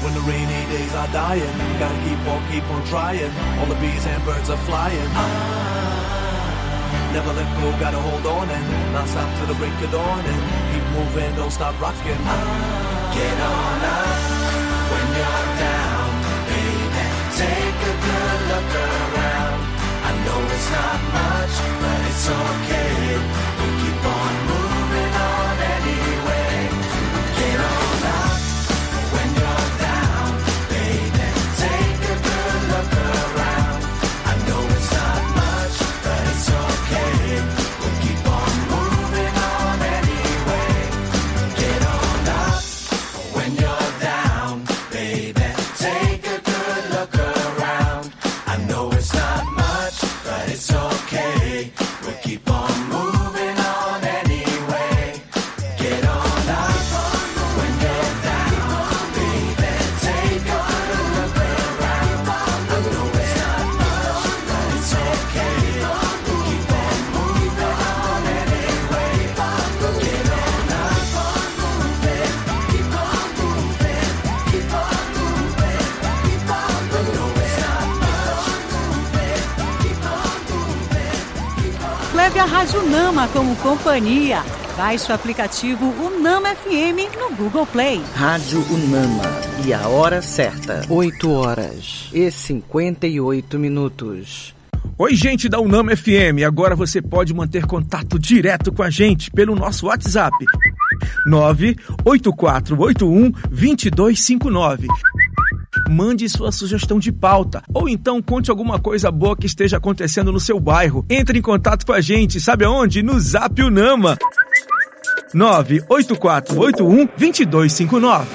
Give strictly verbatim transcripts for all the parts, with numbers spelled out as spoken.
when the rainy days are dying. Gotta keep on, keep on trying. All the bees and birds are flying. Ah, never let go, gotta hold on and not stop till the break of dawn and keep moving, don't stop rocking. Ah, get on up when you're down, baby. Take a good look around. I know it's not much, but it's okay. We keep on moving on anyway. Get on up when you're down, baby. Take a good look around. I know it's not much, but it's okay. We keep on moving on anyway. Get on up when you're down, baby. Take a good look around. I know it's not much, but it's okay. We keep on moving on anyway. Get on up when you're down, baby. Take a good look around. I know it's not much, but it's okay. We keep on moving on anyway. Get on up, keep on moving, keep on moving, keep on moving. I know it's not much, keep on moving, keep on. Leve a Rádio Nama como companhia. Baixe o aplicativo Unama F M no Google Play. Rádio Unama. E a hora certa. oito horas e cinquenta e oito minutos. Oi, gente da Unama F M. Agora você pode manter contato direto com a gente pelo nosso WhatsApp. nove oito quatro oito um dois dois cinco nove. Mande sua sugestão de pauta ou então conte alguma coisa boa que esteja acontecendo no seu bairro. Entre em contato com a gente, sabe aonde? No Zap Unama. nove oito quatro oito um dois dois cinco nove.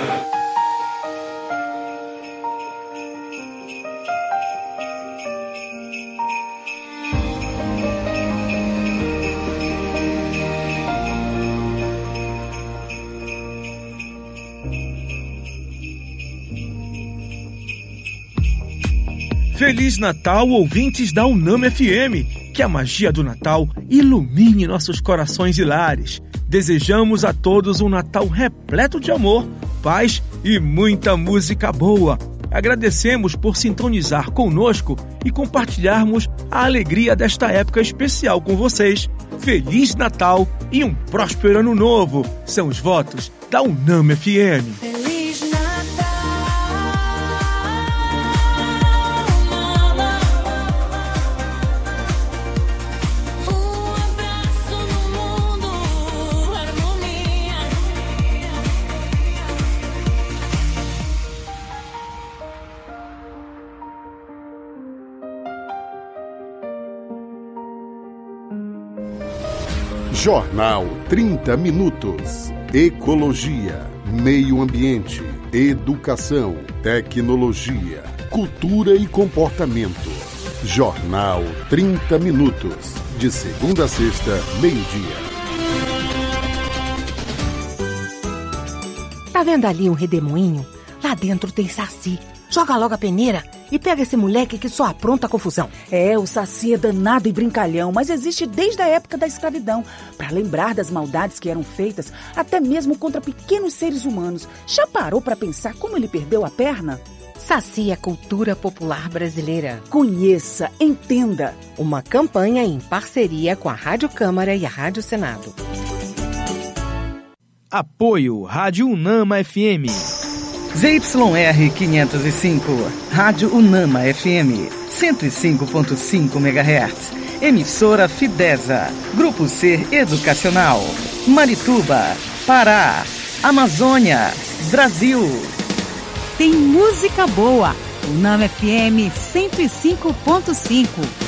Feliz Natal, ouvintes da Unama F M. Que a magia do Natal ilumine nossos corações e lares. Desejamos a todos um Natal repleto de amor, paz e muita música boa. Agradecemos por sintonizar conosco e compartilharmos a alegria desta época especial com vocês. Feliz Natal e um próspero Ano Novo. São os votos da Unama F M. Jornal trinta minutos. Ecologia, meio ambiente, educação, tecnologia, cultura e comportamento. Jornal trinta minutos. De segunda a sexta, meio-dia. Tá vendo ali um redemoinho? Lá dentro tem Saci. Joga logo a peneira e pega esse moleque que só apronta confusão. É, o Saci é danado e brincalhão, mas existe desde a época da escravidão. Para lembrar das maldades que eram feitas, até mesmo contra pequenos seres humanos. Já parou para pensar como ele perdeu a perna? Saci é cultura popular brasileira. Conheça, entenda. Uma campanha em parceria com a Rádio Câmara e a Rádio Senado. Apoio Rádio Unama F M. Z Y R quinhentos e cinco, Rádio Unama F M, cento e cinco ponto cinco megahertz, emissora Fidesa, Grupo Ser Educacional, Marituba, Pará, Amazônia, Brasil. Tem música boa, Unama F M cento e cinco ponto cinco.